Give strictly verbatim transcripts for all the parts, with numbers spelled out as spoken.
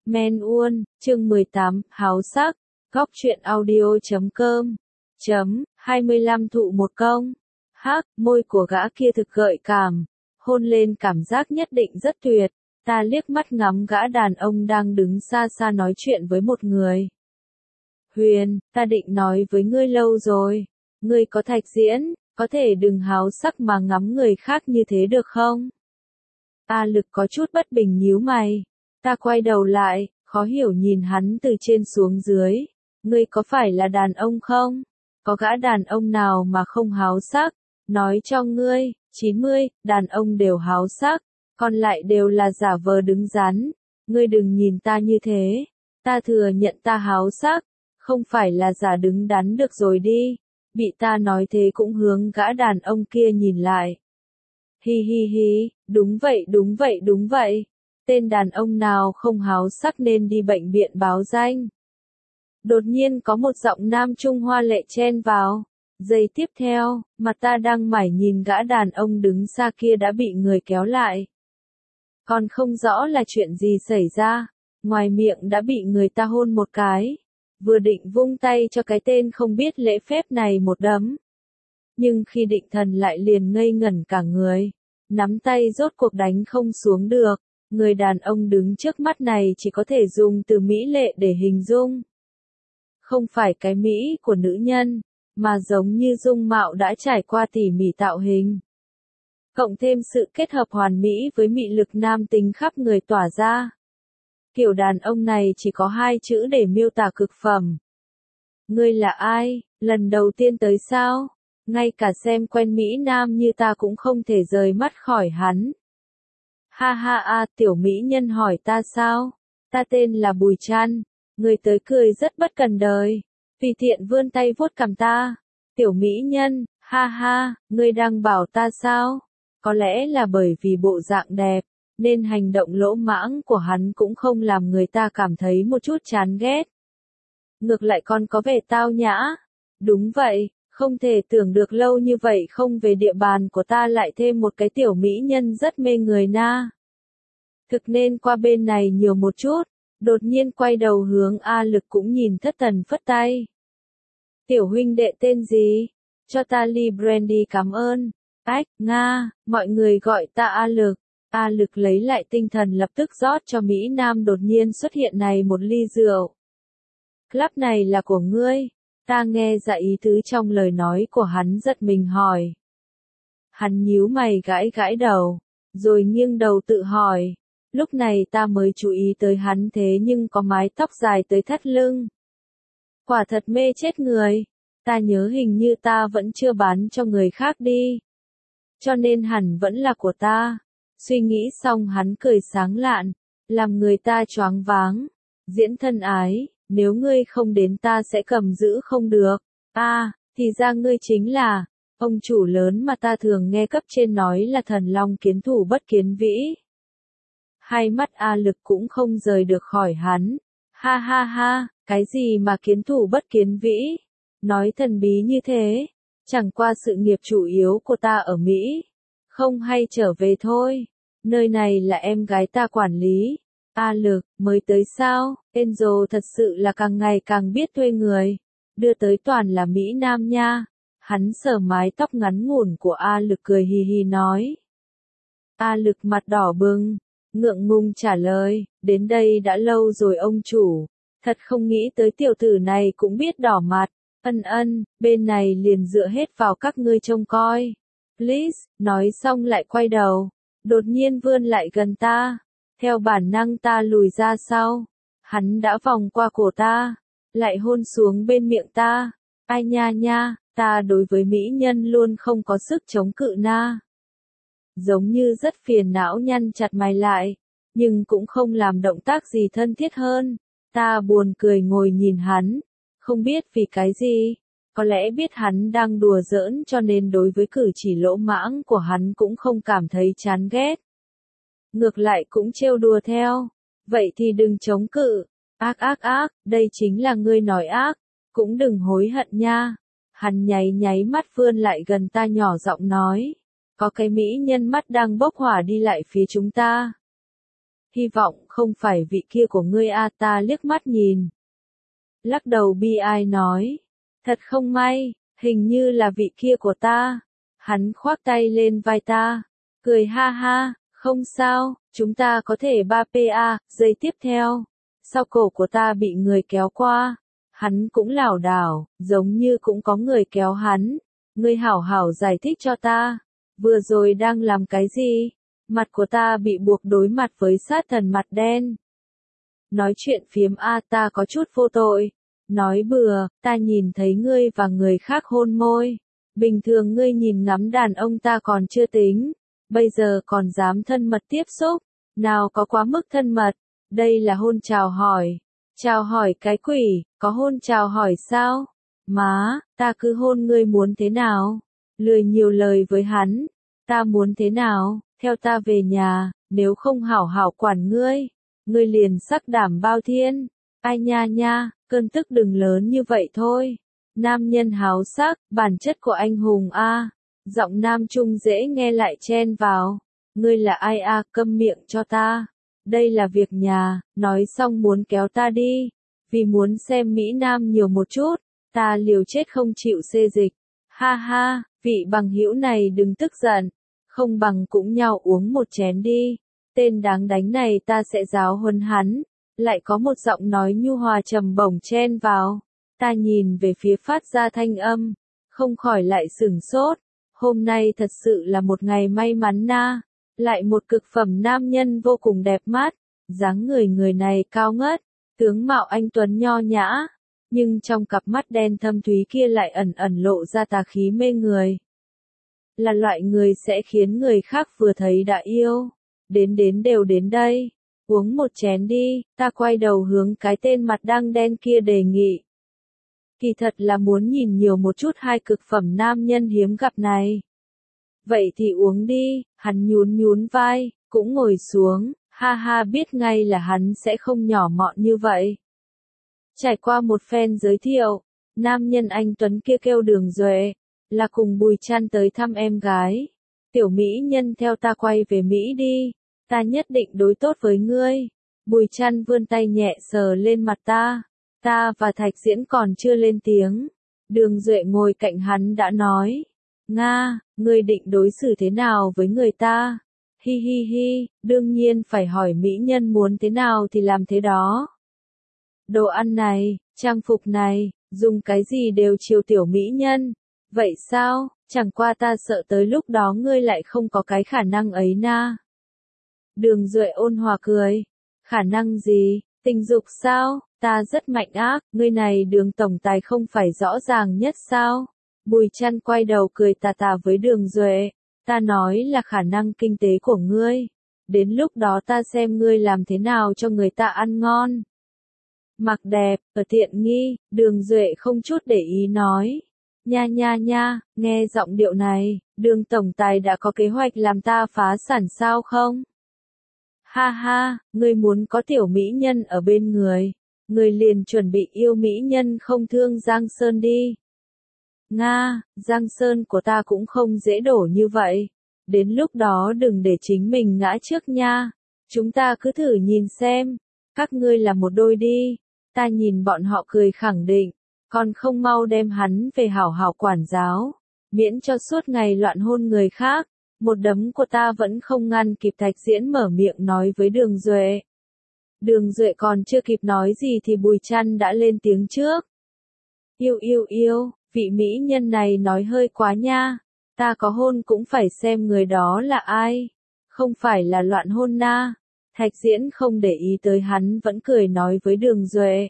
Men Uôn, chương mười tám, háo sắc, góc truyện audio chấm com, chấm, hai mươi lăm thụ một công. Hắc, môi của gã kia thực gợi cảm, hôn lên cảm giác nhất định rất tuyệt. Ta liếc mắt ngắm gã đàn ông đang đứng xa xa nói chuyện với một người. Huyền, ta định nói với ngươi lâu rồi, ngươi có thạch diễn, có thể đừng háo sắc mà ngắm người khác như thế được không? A Lực có chút bất bình nhíu mày. Ta quay đầu lại, khó hiểu nhìn hắn từ trên xuống dưới. Ngươi có phải là đàn ông không? Có gã đàn ông nào mà không háo sắc? Nói cho ngươi, chín mươi, đàn ông đều háo sắc, còn lại đều là giả vờ đứng đắn. Ngươi đừng nhìn ta như thế. Ta thừa nhận ta háo sắc, không phải là giả đứng đắn được rồi đi. Bị ta nói thế cũng hướng gã đàn ông kia nhìn lại. Hi hi hi, đúng vậy đúng vậy đúng vậy. Tên đàn ông nào không háo sắc nên đi bệnh viện báo danh. Đột nhiên có một giọng nam Trung Hoa lệ chen vào. Giây tiếp theo, mặt ta đang mải nhìn gã đàn ông đứng xa kia đã bị người kéo lại. Còn không rõ là chuyện gì xảy ra, ngoài miệng đã bị người ta hôn một cái. Vừa định vung tay cho cái tên không biết lễ phép này một đấm. Nhưng khi định thần lại liền ngây ngẩn cả người. Nắm tay rốt cuộc đánh không xuống được. Người đàn ông đứng trước mắt này chỉ có thể dùng từ mỹ lệ để hình dung. Không phải cái mỹ của nữ nhân, mà giống như dung mạo đã trải qua tỉ mỉ tạo hình. Cộng thêm sự kết hợp hoàn mỹ với mị lực nam tính khắp người tỏa ra. Kiểu đàn ông này chỉ có hai chữ để miêu tả cực phẩm. Ngươi là ai, lần đầu tiên tới sao? Ngay cả xem quen Mỹ Nam như ta cũng không thể rời mắt khỏi hắn. Ha ha a, tiểu mỹ nhân hỏi ta sao? Ta tên là Bùi Trăn. Người tới cười rất bất cần đời. Tùy tiện vươn tay vuốt cằm ta. Tiểu mỹ nhân, ha ha, ngươi đang bảo ta sao? Có lẽ là bởi vì bộ dạng đẹp, nên hành động lỗ mãng của hắn cũng không làm người ta cảm thấy một chút chán ghét. Ngược lại còn có vẻ tao nhã. Đúng vậy, không thể tưởng được lâu như vậy không về địa bàn của ta lại thêm một cái tiểu mỹ nhân rất mê người na. Thực nên qua bên này nhiều một chút. Đột nhiên quay đầu hướng A Lực cũng nhìn thất thần phất tay. Tiểu huynh đệ tên gì? Cho ta ly brandy cảm ơn. Ách, Nga, mọi người gọi ta A Lực. A Lực lấy lại tinh thần lập tức rót cho Mỹ Nam đột nhiên xuất hiện này một ly rượu. Club này là của ngươi. Ta nghe ra ý tứ trong lời nói của hắn giật mình hỏi. Hắn nhíu mày gãi gãi đầu, rồi nghiêng đầu tự hỏi. Lúc này ta mới chú ý tới hắn thế nhưng có mái tóc dài tới thắt lưng. Quả thật mê chết người. Ta nhớ hình như ta vẫn chưa bán cho người khác đi. Cho nên hẳn vẫn là của ta. Suy nghĩ xong hắn cười sáng lạn, làm người ta choáng váng. Diễn thân ái, nếu ngươi không đến ta sẽ cầm giữ không được. A, à, thì ra ngươi chính là ông chủ lớn mà ta thường nghe cấp trên nói là thần long kiến thủ bất kiến vĩ. Hai mắt A Lực cũng không rời được khỏi hắn. Ha ha ha, cái gì mà kiến thủ bất kiến vĩ? Nói thần bí như thế. Chẳng qua sự nghiệp chủ yếu của ta ở Mỹ. Không hay trở về thôi. Nơi này là em gái ta quản lý. A Lực, mới tới sao? Enzo thật sự là càng ngày càng biết thuê người. Đưa tới toàn là Mỹ Nam nha. Hắn sờ mái tóc ngắn ngủn của A Lực cười hì hì nói. A Lực mặt đỏ bừng. Ngượng ngùng trả lời, đến đây đã lâu rồi ông chủ. Thật không nghĩ tới tiểu tử này cũng biết đỏ mặt. Ân ân, bên này liền dựa hết vào các ngươi trông coi. Please, nói xong lại quay đầu. Đột nhiên vươn lại gần ta. Theo bản năng ta lùi ra sau. Hắn đã vòng qua cổ ta. Lại hôn xuống bên miệng ta. Ai nha nha, ta đối với mỹ nhân luôn không có sức chống cự na. Giống như rất phiền não nhăn chặt mày lại. Nhưng cũng không làm động tác gì thân thiết hơn. Ta buồn cười ngồi nhìn hắn. Không biết vì cái gì. Có lẽ biết hắn đang đùa giỡn cho nên đối với cử chỉ lỗ mãng của hắn cũng không cảm thấy chán ghét. Ngược lại cũng trêu đùa theo. Vậy thì đừng chống cự. Ác ác ác, đây chính là ngươi nói ác. Cũng đừng hối hận nha. Hắn nháy nháy mắt vươn lại gần ta nhỏ giọng nói. Có cái mỹ nhân mắt đang bốc hỏa đi lại phía chúng ta. hy vọng không phải vị kia của ngươi a. Ta liếc mắt nhìn. Lắc đầu bi ai nói, thật không may, hình như là vị kia của ta. Hắn khoác tay lên vai ta, cười ha ha, không sao, chúng ta có thể ba pê a. Giây tiếp theo, sau cổ của ta bị người kéo qua, hắn cũng lảo đảo, giống như cũng có người kéo hắn. Ngươi hảo hảo giải thích cho ta, vừa rồi đang làm cái gì? Mặt của ta bị buộc đối mặt với sát thần mặt đen. Nói chuyện phiếm a. Ta có chút vô tội. Nói bừa, ta nhìn thấy ngươi và người khác hôn môi. Bình thường ngươi nhìn ngắm đàn ông ta còn chưa tính, bây giờ còn dám thân mật tiếp xúc, nào có quá mức thân mật, đây là hôn chào hỏi. Chào hỏi cái quỷ, có hôn chào hỏi sao? Má, ta cứ hôn ngươi muốn thế nào? Lười nhiều lời với hắn, ta muốn thế nào? Theo ta về nhà, nếu không hảo hảo quản ngươi, ngươi liền sắc đảm bao thiên. Ai nha nha, cơn tức đừng lớn như vậy thôi. Nam nhân háo sắc, bản chất của anh hùng a. Giọng nam trung dễ nghe lại chen vào. Ngươi là ai a, câm miệng cho ta. Đây là việc nhà, nói xong muốn kéo ta đi. Vì muốn xem Mỹ Nam nhiều một chút, ta liều chết không chịu xê dịch. Ha ha, vị bằng hữu này đừng tức giận. Không bằng cũng nhau uống một chén đi. Tên đáng đánh này ta sẽ giáo huấn hắn. Lại có một giọng nói nhu hòa trầm bổng chen vào. Ta nhìn về phía phát ra thanh âm, không khỏi lại sửng sốt. Hôm nay thật sự là một ngày may mắn na. Lại một cực phẩm nam nhân vô cùng đẹp mắt. Dáng người người này cao ngất, tướng mạo anh tuấn nho nhã. Nhưng trong cặp mắt đen thâm thúy kia lại ẩn ẩn lộ ra tà khí mê người. Là loại người sẽ khiến người khác vừa thấy đã yêu. Đến đến đều đến đây. Uống một chén đi, ta quay đầu hướng cái tên mặt đang đen kia đề nghị. Kỳ thật là muốn nhìn nhiều một chút hai cực phẩm nam nhân hiếm gặp này. Vậy thì uống đi, hắn nhún nhún vai, cũng ngồi xuống, ha ha biết ngay là hắn sẽ không nhỏ mọn như vậy. Trải qua một phen giới thiệu, nam nhân anh Tuấn kia kêu Đường Duệ, là cùng Bùi Trăn tới thăm em gái. Tiểu mỹ nhân theo ta quay về Mỹ đi, ta nhất định đối tốt với ngươi. Bùi Trăn vươn tay nhẹ sờ lên mặt ta, ta và Thạch Diễn còn chưa lên tiếng. Đường Duệ ngồi cạnh hắn đã nói, Nga, ngươi định đối xử thế nào với người ta? Hi hi hi, đương nhiên phải hỏi mỹ nhân muốn thế nào thì làm thế đó. Đồ ăn này, trang phục này, dùng cái gì đều chiều tiểu mỹ nhân. Vậy sao, chẳng qua ta sợ tới lúc đó ngươi lại không có cái khả năng ấy na. Đường Duệ ôn hòa cười. Khả năng gì, tình dục sao, ta rất mạnh ác, ngươi này Đường tổng tài không phải rõ ràng nhất sao? Bùi Trăn quay đầu cười tà tà với Đường Duệ, ta nói là khả năng kinh tế của ngươi. Đến lúc đó ta xem ngươi làm thế nào cho người ta ăn ngon. Mặc đẹp, ở tiện nghi, Đường Duệ không chút để ý nói. Nha nha nha, nghe giọng điệu này, Đường tổng tài đã có kế hoạch làm ta phá sản sao không? Ha ha, ngươi muốn có tiểu mỹ nhân ở bên người, ngươi liền chuẩn bị yêu mỹ nhân không thương Giang Sơn đi. Nga, Giang Sơn của ta cũng không dễ đổ như vậy. Đến lúc đó đừng để chính mình ngã trước nha. Chúng ta cứ thử nhìn xem. Các ngươi là một đôi đi. Ta nhìn bọn họ cười khẳng định. Còn không mau đem hắn về hảo hảo quản giáo. Miễn cho suốt ngày loạn hôn người khác. Một đấm của ta vẫn không ngăn kịp Thạch Diễn mở miệng nói với Đường Duệ. Đường Duệ còn chưa kịp nói gì thì Bùi Trăn đã lên tiếng trước. Yêu yêu yêu, vị mỹ nhân này nói hơi quá nha. Ta có hôn cũng phải xem người đó là ai. Không phải là loạn hôn na. Thạch Diễn không để ý tới hắn vẫn cười nói với Đường Duệ.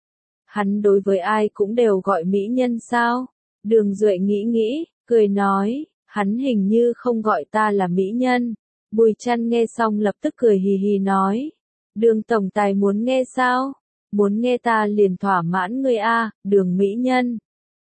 Hắn đối với ai cũng đều gọi mỹ nhân sao? Đường Duệ nghĩ nghĩ, cười nói, hắn hình như không gọi ta là mỹ nhân. Bùi Trăn nghe xong lập tức cười hì hì nói. Đường tổng tài muốn nghe sao? Muốn nghe ta liền thỏa mãn ngươi a, Đường mỹ nhân.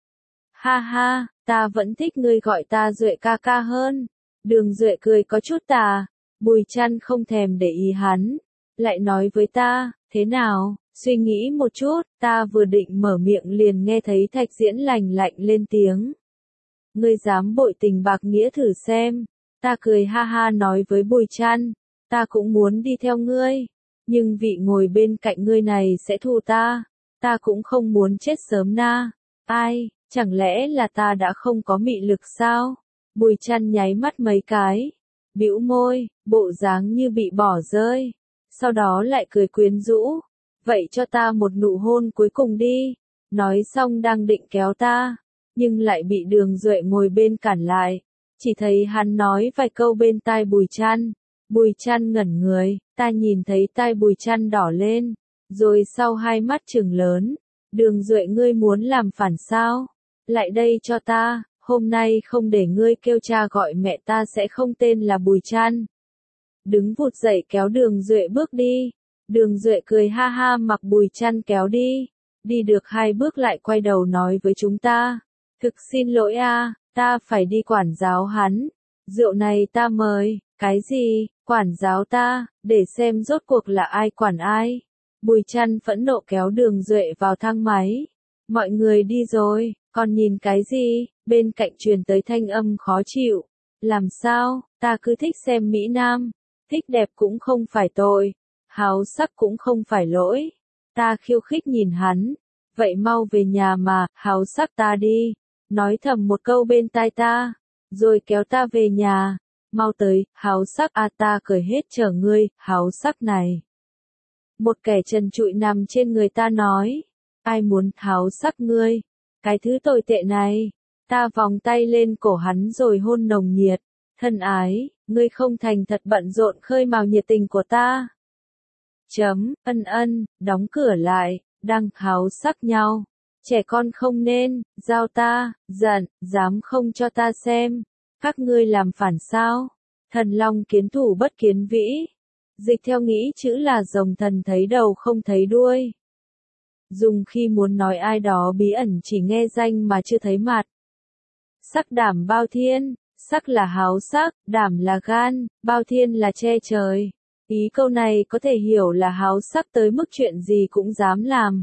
Ha ha, ta vẫn thích ngươi gọi ta Duệ ca ca hơn. Đường Duệ cười có chút tà. Bùi Trăn không thèm để ý hắn. Lại nói với ta, thế nào, suy nghĩ một chút, ta vừa định mở miệng liền nghe thấy Thạch Diễn lành lạnh lên tiếng. Ngươi dám bội tình bạc nghĩa thử xem. Ta cười ha ha nói với Bùi Trăn. ta cũng muốn đi theo ngươi, nhưng vị ngồi bên cạnh ngươi này sẽ thù ta, ta cũng không muốn chết sớm na. Ai, chẳng lẽ là ta đã không có mị lực sao? Bùi Chăn nháy mắt mấy cái, bĩu môi, bộ dáng như bị bỏ rơi, sau đó lại cười quyến rũ, vậy cho ta một nụ hôn cuối cùng đi. Nói xong đang định kéo ta, nhưng lại bị Đường Duệ ngồi bên cản lại, chỉ thấy hắn nói vài câu bên tai Bùi Chăn. Bùi Chăn ngẩn người, ta nhìn thấy tai Bùi Chăn đỏ lên, rồi sau hai mắt trừng lớn, Đường Duệ ngươi muốn làm phản sao? Lại đây cho ta, hôm nay không để ngươi kêu cha gọi mẹ ta sẽ không tên là Bùi Chăn. Đứng vụt dậy kéo Đường Duệ bước đi, Đường Duệ cười ha ha mặc Bùi Chăn kéo đi, đi được hai bước lại quay đầu nói với chúng ta, thực xin lỗi a, ta phải đi quản giáo hắn, rượu này ta mời, cái gì, quản giáo ta, để xem rốt cuộc là ai quản ai. Bùi Chăn phẫn nộ kéo Đường Duệ vào thang máy, mọi người đi rồi, còn nhìn cái gì, bên cạnh truyền tới thanh âm khó chịu, làm sao, ta cứ thích xem Mỹ Nam, thích đẹp cũng không phải tội, háo sắc cũng không phải lỗi. Ta khiêu khích nhìn hắn, vậy mau về nhà mà, háo sắc ta đi, nói thầm một câu bên tai ta, rồi kéo ta về nhà, mau tới, háo sắc a ta cười hết chờ ngươi, háo sắc này. Một kẻ trần trụi nằm trên người ta nói, ai muốn háo sắc ngươi, cái thứ tồi tệ này, ta vòng tay lên cổ hắn rồi hôn nồng nhiệt, thân ái, ngươi không thành thật bận rộn khơi mào nhiệt tình của ta. Chấm, ân ân, đóng cửa lại, đang háo sắc nhau. Trẻ con không nên, giao ta, giận, dám không cho ta xem. Các ngươi làm phản sao? Thần long kiến thủ bất kiến vĩ. Dịch theo nghĩ chữ là rồng thần thấy đầu không thấy đuôi. Dùng khi muốn nói ai đó bí ẩn chỉ nghe danh mà chưa thấy mặt. Sắc đảm bao thiên, sắc là háo sắc, đảm là gan, bao thiên là che trời. Ý câu này có thể hiểu là háo sắc tới mức chuyện gì cũng dám làm.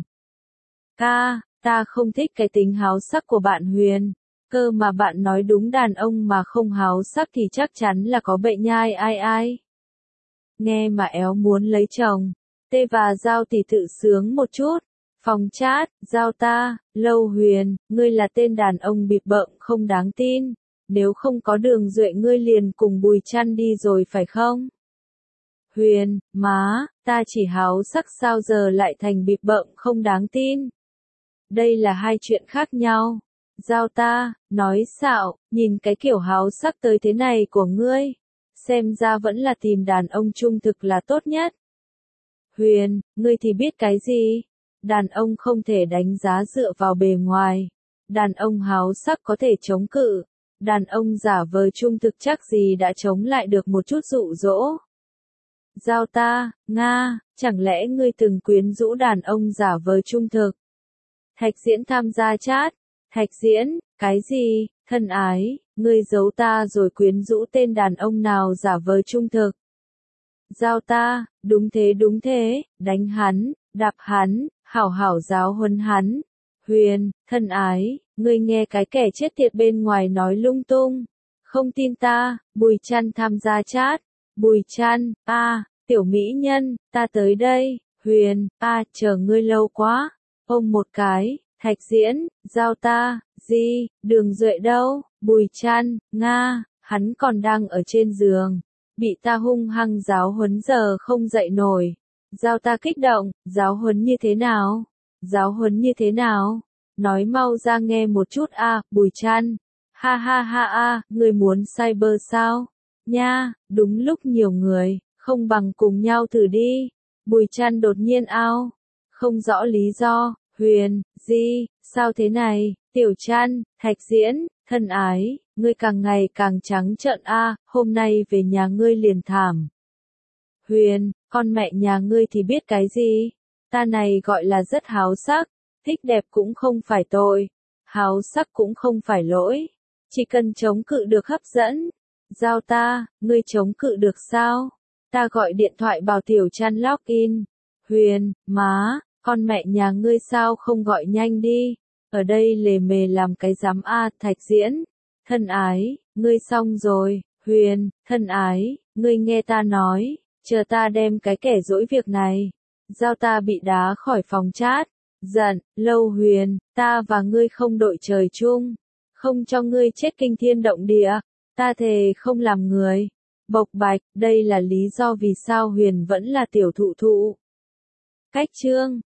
Ca, ta không thích cái tính háo sắc của bạn Huyền. Cơ mà bạn nói đúng, đàn ông mà không háo sắc thì chắc chắn là có bệnh nhai ai ai. Nghe mà éo muốn lấy chồng. Tê và Giao tỷ tự sướng một chút. Phòng chat, Giao ta, Lâu Huyền, ngươi là tên đàn ông bịp bợm không đáng tin. Nếu không có Đường Duệ ngươi liền cùng Bùi Chăn đi rồi phải không? Huyền, má, ta chỉ háo sắc sao giờ lại thành bịp bợm không đáng tin. Đây là hai chuyện khác nhau. Giao ta, nói xạo, nhìn cái kiểu háo sắc tới thế này của ngươi. Xem ra vẫn là tìm đàn ông trung thực là tốt nhất. Huyền, ngươi thì biết cái gì? Đàn ông không thể đánh giá dựa vào bề ngoài. Đàn ông háo sắc có thể chống cự. Đàn ông giả vờ trung thực chắc gì đã chống lại được một chút dụ dỗ. Giao ta, Nga, chẳng lẽ ngươi từng quyến rũ đàn ông giả vờ trung thực? Thạch Diễn tham gia chat. Thạch Diễn, cái gì, thân ái, ngươi giấu ta rồi quyến rũ tên đàn ông nào giả vờ trung thực? Giao ta, đúng thế đúng thế, đánh hắn, đạp hắn, hảo hảo giáo huấn hắn. Huyền, thân ái, ngươi nghe cái kẻ chết tiệt bên ngoài nói lung tung. Không tin ta, Bùi Chăn tham gia chat. Bùi Chăn, a, tiểu mỹ nhân, ta tới đây. Huyền, a, chờ ngươi lâu quá. Ôm một cái. Thạch Diễn, Giao ta, gì, Đường Duệ đâu? Bùi Chăn, Nga, hắn còn đang ở trên giường, bị ta hung hăng giáo huấn giờ không dậy nổi. Giao ta kích động, giáo huấn như thế nào? Giáo huấn như thế nào? Nói mau ra nghe một chút a, à, Bùi Chăn. Ha ha ha a, ngươi muốn cyber sao? Nha, đúng lúc nhiều người, không bằng cùng nhau thử đi. Bùi Chăn đột nhiên ao, không rõ lý do. Huyền, gì, sao thế này, Tiểu Chăn, Thạch Diễn, thân ái, ngươi càng ngày càng trắng trợn a, hôm nay về nhà ngươi liền thảm. Huyền, con mẹ nhà ngươi thì biết cái gì, ta này gọi là rất háo sắc, thích đẹp cũng không phải tội, háo sắc cũng không phải lỗi, chỉ cần chống cự được hấp dẫn. Giao ta, ngươi chống cự được sao? Ta gọi điện thoại bảo Tiểu Chăn login. Huyền, má, con mẹ nhà ngươi sao không gọi nhanh đi, ở đây lề mề làm cái giám a. Thạch Diễn, thân ái, ngươi xong rồi. Huyền, thân ái, ngươi nghe ta nói, chờ ta đem cái kẻ dỗi việc này, giao ta bị đá khỏi phòng chat. Giận, Lâu Huyền, ta và ngươi không đội trời chung, không cho ngươi chết kinh thiên động địa, ta thề không làm người. Bộc bạch, đây là lý do vì sao Huyền vẫn là tiểu thụ thụ. Cách chương